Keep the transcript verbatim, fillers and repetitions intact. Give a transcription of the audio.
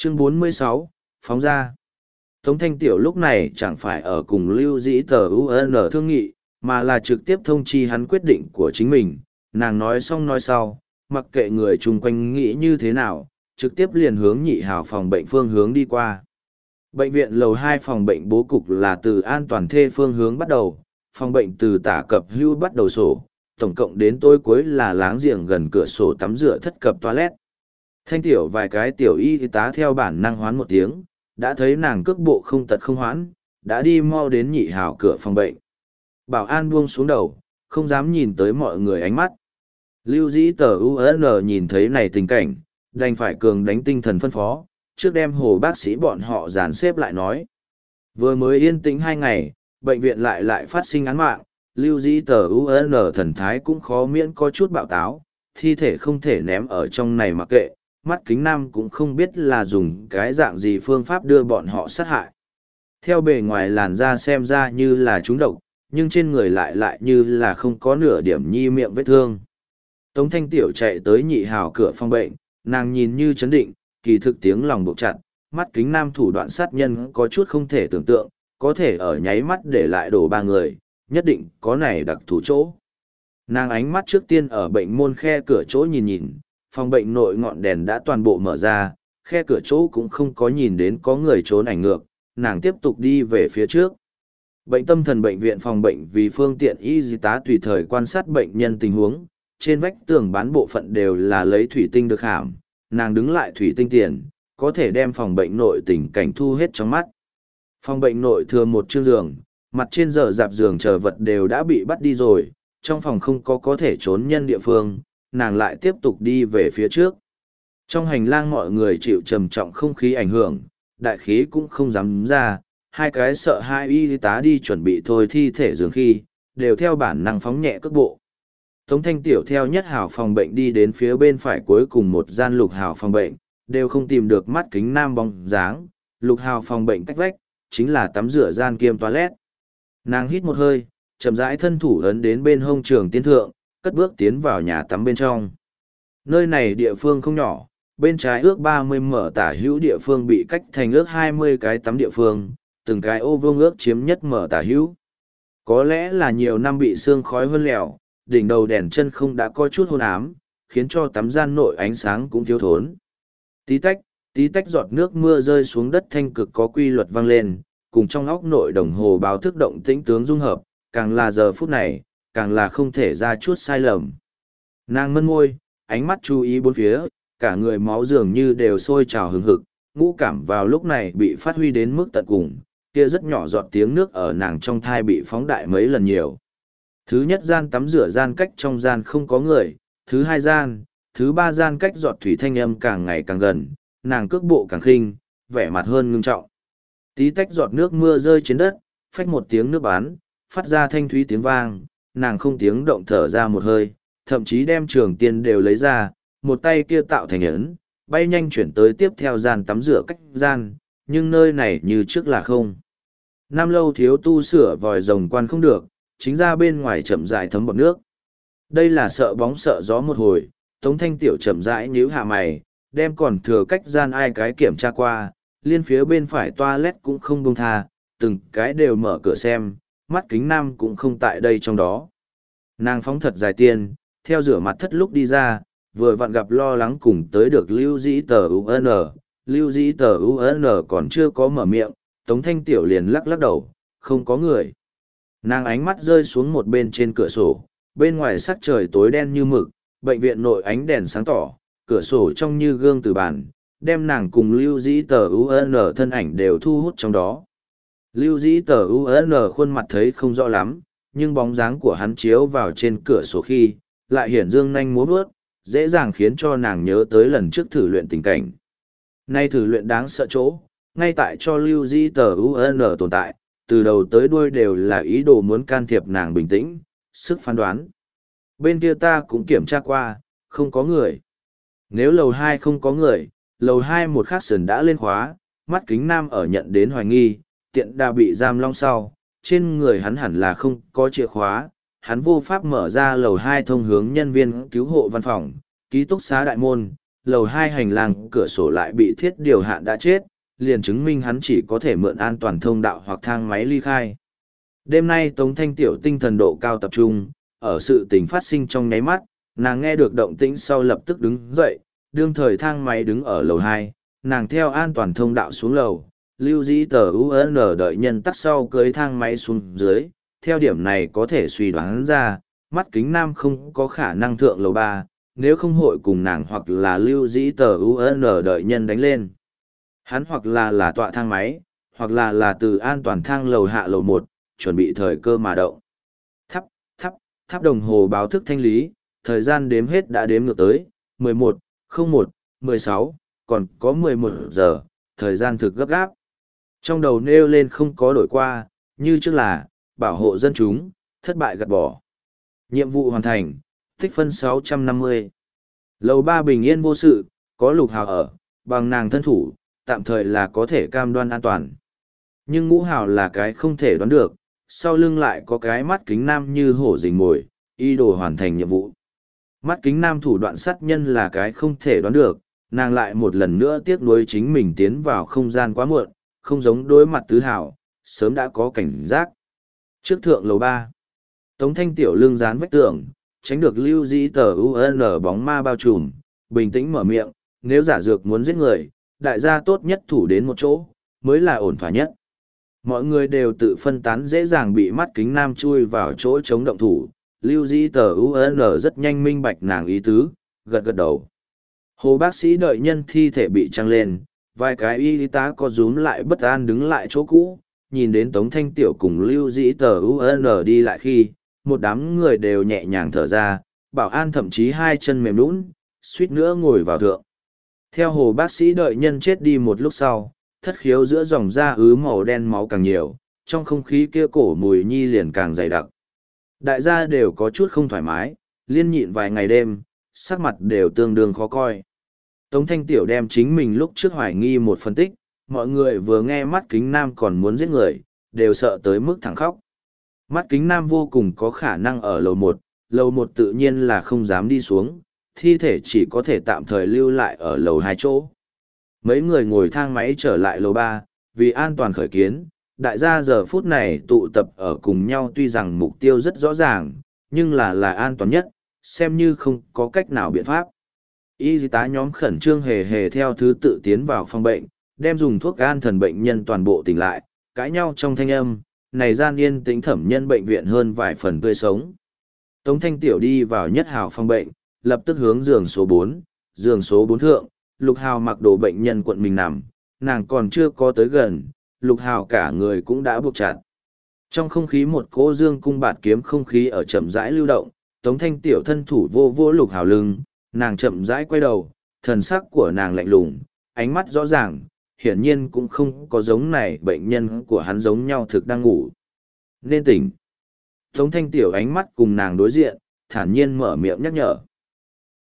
Chương bốn mươi sáu, phóng ra. Tống Thanh Tiểu lúc này chẳng phải ở cùng Lưu Dĩ Tờ u en thương nghị, mà là trực tiếp thông chi hắn quyết định của chính mình. Nàng nói xong nói sau, mặc kệ người chung quanh nghĩ như thế nào, trực tiếp liền hướng nhị hào phòng bệnh phương hướng đi qua. Bệnh viện lầu hai phòng bệnh bố cục là từ an toàn thê phương hướng bắt đầu, phòng bệnh từ tả cập hưu bắt đầu sổ, tổng cộng đến tối cuối là láng giềng gần cửa sổ tắm rửa thất cập toilet. Thanh Tiểu vài cái tiểu y tá theo bản năng hoán một tiếng, đã thấy nàng cước bộ không tật không hoãn, đã đi mau đến nhị hào cửa phòng bệnh. Bảo an buông xuống đầu, không dám nhìn tới mọi người ánh mắt. Lưu Dĩ Tờ u en nhìn thấy này tình cảnh, đành phải cường đánh tinh thần phân phó, trước đem hồ bác sĩ bọn họ dàn xếp lại nói. Vừa mới yên tĩnh hai ngày, bệnh viện lại lại phát sinh án mạng, Lưu Dĩ Tờ u en thần thái cũng khó miễn có chút bạo táo, thi thể không thể ném ở trong này mặc kệ, mắt kính nam cũng không biết là dùng cái dạng gì phương pháp đưa bọn họ sát hại. Theo bề ngoài làn da xem ra như là trúng độc, nhưng trên người lại lại như là không có nửa điểm nhi miệng vết thương. Tống Thanh Tiểu chạy tới nhị hào cửa phòng bệnh, nàng nhìn như chấn định, kỳ thực tiếng lòng buộc chặt, mắt kính nam thủ đoạn sát nhân có chút không thể tưởng tượng, có thể ở nháy mắt để lại đổ ba người, nhất định có này đặc thủ chỗ. Nàng ánh mắt trước tiên ở bệnh môn khe cửa chỗ nhìn nhìn, phòng bệnh nội ngọn đèn đã toàn bộ mở ra, khe cửa chỗ cũng không có nhìn đến có người trốn ảnh ngược, nàng tiếp tục đi về phía trước. Bệnh tâm thần bệnh viện phòng bệnh vì phương tiện y tá tùy thời quan sát bệnh nhân tình huống, trên vách tường bán bộ phận đều là lấy thủy tinh được hãm, nàng đứng lại thủy tinh tiền, có thể đem phòng bệnh nội tình cảnh thu hết trong mắt. Phòng bệnh nội thừa một chương giường, mặt trên giờ dạp giường chờ vật đều đã bị bắt đi rồi, trong phòng không có có thể trốn nhân địa phương, nàng lại tiếp tục đi về phía trước. Trong hành lang mọi người chịu trầm trọng không khí ảnh hưởng, đại khí cũng không dám ra, hai cái sợ hai y tá đi chuẩn bị thôi thi thể giường khi, đều theo bản năng phóng nhẹ cước bộ. Tống Thanh Tiểu theo nhất hào phòng bệnh đi đến phía bên phải cuối cùng một gian lục hào phòng bệnh, đều không tìm được mắt kính nam bóng dáng, lục hào phòng bệnh cách vách, chính là tắm rửa gian kiêm toilet. Nàng hít một hơi, chậm rãi thân thủ ấn đến bên hông trường tiên thượng, cất bước tiến vào nhà tắm bên trong. Nơi này địa phương không nhỏ, bên trái ước ba mươi mở tả hữu địa phương bị cách thành ước hai mươi cái tắm địa phương, từng cái ô vuông ước chiếm nhất mở tả hữu. Có lẽ là nhiều năm bị sương khói hơn lèo, đỉnh đầu đèn chân không đã có chút hôn ám, khiến cho tắm gian nội ánh sáng cũng thiếu thốn. Tí tách, tí tách giọt nước mưa rơi xuống đất thanh cực có quy luật vang lên, cùng trong óc nội đồng hồ báo thức động tĩnh tướng dung hợp, càng là giờ phút này, càng là không thể ra chút sai lầm. Nàng mân môi, ánh mắt chú ý bốn phía, cả người máu dường như đều sôi trào hừng hực, ngũ cảm vào lúc này bị phát huy đến mức tận cùng, kia rất nhỏ giọt tiếng nước ở nàng trong thai bị phóng đại mấy lần nhiều. Thứ nhất gian tắm rửa gian cách trong gian không có người, thứ hai gian, thứ ba gian cách giọt thủy thanh âm càng ngày càng gần, nàng cước bộ càng khinh, vẻ mặt hơn ngưng trọng. Tí tách giọt nước mưa rơi trên đất, phách một tiếng nước bắn, phát ra thanh thúy tiếng vang, nàng không tiếng động thở ra một hơi, thậm chí đem trường tiên đều lấy ra, một tay kia tạo thành ấn, bay nhanh chuyển tới tiếp theo gian tắm rửa cách gian, nhưng nơi này như trước là không. Năm lâu thiếu tu sửa vòi rồng quan không được, chính ra bên ngoài chậm rãi thấm bọt nước. Đây là sợ bóng sợ gió một hồi, Tống Thanh Tiểu chậm rãi nhíu hạ mày, đem còn thừa cách gian ai cái kiểm tra qua, liên phía bên phải toilet cũng không buông tha, từng cái đều mở cửa xem, mắt kính nam cũng không tại đây trong đó. Nàng phóng thật dài tiền, theo rửa mặt thất lúc đi ra, vừa vặn gặp lo lắng cùng tới được Lưu Dĩ Tờ u en, Lưu Dĩ Tờ u en còn chưa có mở miệng, Tống Thanh Tiểu liền lắc lắc đầu, không có người. Nàng ánh mắt rơi xuống một bên trên cửa sổ, bên ngoài sắc trời tối đen như mực, bệnh viện nội ánh đèn sáng tỏ, cửa sổ trông như gương từ bàn, đem nàng cùng Lưu Dĩ Tờ u en thân ảnh đều thu hút trong đó. Lưu Dĩ Tờ u en khuôn mặt thấy không rõ lắm, nhưng bóng dáng của hắn chiếu vào trên cửa sổ khi, lại hiển dương nhanh múa vớt, dễ dàng khiến cho nàng nhớ tới lần trước thử luyện tình cảnh. Nay thử luyện đáng sợ chỗ, ngay tại cho Lưu Dĩ Tờ u en tồn tại, từ đầu tới đuôi đều là ý đồ muốn can thiệp nàng bình tĩnh, sức phán đoán. Bên kia ta cũng kiểm tra qua, không có người. Nếu lầu hai không có người, lầu hai một khắc sườn đã lên khóa, mắt kính nam ở nhận đến hoài nghi, tiện đà bị giam long sau, trên người hắn hẳn là không có chìa khóa, hắn vô pháp mở ra lầu hai thông hướng nhân viên cứu hộ văn phòng, ký túc xá đại môn, lầu hai hành lang cửa sổ lại bị thiết điều hạn đã chết, liền chứng minh hắn chỉ có thể mượn an toàn thông đạo hoặc thang máy ly khai. Đêm nay Tống Thanh Tiểu tinh thần độ cao tập trung, ở sự tình phát sinh trong nháy mắt, nàng nghe được động tĩnh sau lập tức đứng dậy, đương thời thang máy đứng ở lầu hai, nàng theo an toàn thông đạo xuống lầu, lưu dĩ tờ u en đợi nhân tắt sau cưới thang máy xuống dưới, theo điểm này có thể suy đoán ra, mắt kính nam không có khả năng thượng lầu ba, nếu không hội cùng nàng hoặc là lưu dĩ tờ u en đợi nhân đánh lên. Hắn hoặc là là tọa thang máy, hoặc là là từ an toàn thang lầu hạ lầu một, chuẩn bị thời cơ mà động. Thắp, thắp, thắp đồng hồ báo thức thanh lý, thời gian đếm hết đã đếm ngược tới, mười một, không một, mười sáu, còn có mười một giờ, thời gian thực gấp gáp. Trong đầu nêu lên không có đổi qua, như trước là, bảo hộ dân chúng, thất bại gạt bỏ. Nhiệm vụ hoàn thành, tích phân sáu trăm năm mươi. Lầu ba bình yên vô sự, có Lục Hào ở, bằng nàng thân thủ, tạm thời là có thể cam đoan an toàn. Nhưng Ngũ Hào là cái không thể đoán được, sau lưng lại có cái mắt kính nam như hổ rình mồi, y đồ hoàn thành nhiệm vụ. Mắt kính nam thủ đoạn sát nhân là cái không thể đoán được, nàng lại một lần nữa tiếc nuối chính mình tiến vào không gian quá muộn, không giống đối mặt tứ hảo, sớm đã có cảnh giác. Trước thượng lầu ba, Tống Thanh Tiểu lưng dán vách tường, tránh được lưu dĩ tờ u en bóng ma bao trùm, bình tĩnh mở miệng, nếu giả dược muốn giết người, đại gia tốt nhất thủ đến một chỗ, mới là ổn thỏa nhất. Mọi người đều tự phân tán dễ dàng bị mắt kính nam chui vào chỗ chống động thủ, lưu dĩ tờ u en rất nhanh minh bạch nàng ý tứ, gật gật đầu. Hồ bác sĩ đợi nhân thi thể bị trăng lên, vài cái y tá có rúm lại bất an đứng lại chỗ cũ, nhìn đến Tống Thanh Tiểu cùng lưu dĩ tờ u en đi lại khi, một đám người đều nhẹ nhàng thở ra, bảo an thậm chí hai chân mềm lún, suýt nữa ngồi vào thượng. Theo hồ bác sĩ đợi nhân chết đi một lúc sau, thất khiếu giữa dòng da ứ màu đen máu càng nhiều, trong không khí kia cổ mùi nhi liền càng dày đặc. Đại gia đều có chút không thoải mái, liên nhịn vài ngày đêm, sắc mặt đều tương đương khó coi. Tống Thanh Tiểu đem chính mình lúc trước hoài nghi một phân tích, mọi người vừa nghe mắt kính nam còn muốn giết người, đều sợ tới mức thẳng khóc. Mắt kính nam vô cùng có khả năng ở lầu một, lầu một tự nhiên là không dám đi xuống, thi thể chỉ có thể tạm thời lưu lại ở lầu hai chỗ. Mấy người ngồi thang máy trở lại lầu ba, vì an toàn khởi kiến, đại gia giờ phút này tụ tập ở cùng nhau tuy rằng mục tiêu rất rõ ràng, nhưng là là an toàn nhất, xem như không có cách nào biện pháp. Y tá nhóm khẩn trương hề hề theo thứ tự tiến vào phòng bệnh, đem dùng thuốc an thần bệnh nhân toàn bộ tỉnh lại, cãi nhau trong thanh âm, này gian yên tĩnh thẩm nhân bệnh viện hơn vài phần tươi sống. Tống Thanh Tiểu đi vào nhất hào phòng bệnh, lập tức hướng giường số bốn, giường số bốn thượng, Lục Hào mặc đồ bệnh nhân cuộn mình nằm, nàng còn chưa có tới gần, Lục Hào cả người cũng đã buộc chặt. Trong không khí một cỗ dương cung bạt kiếm không khí ở chậm rãi lưu động, Tống Thanh Tiểu thân thủ vô vô Lục Hào lưng, nàng chậm rãi quay đầu, thần sắc của nàng lạnh lùng, ánh mắt rõ ràng, hiển nhiên cũng không có giống này bệnh nhân của hắn giống nhau thực đang ngủ. Nên tỉnh. Tống Thanh Tiểu ánh mắt cùng nàng đối diện, thản nhiên mở miệng nhắc nhở.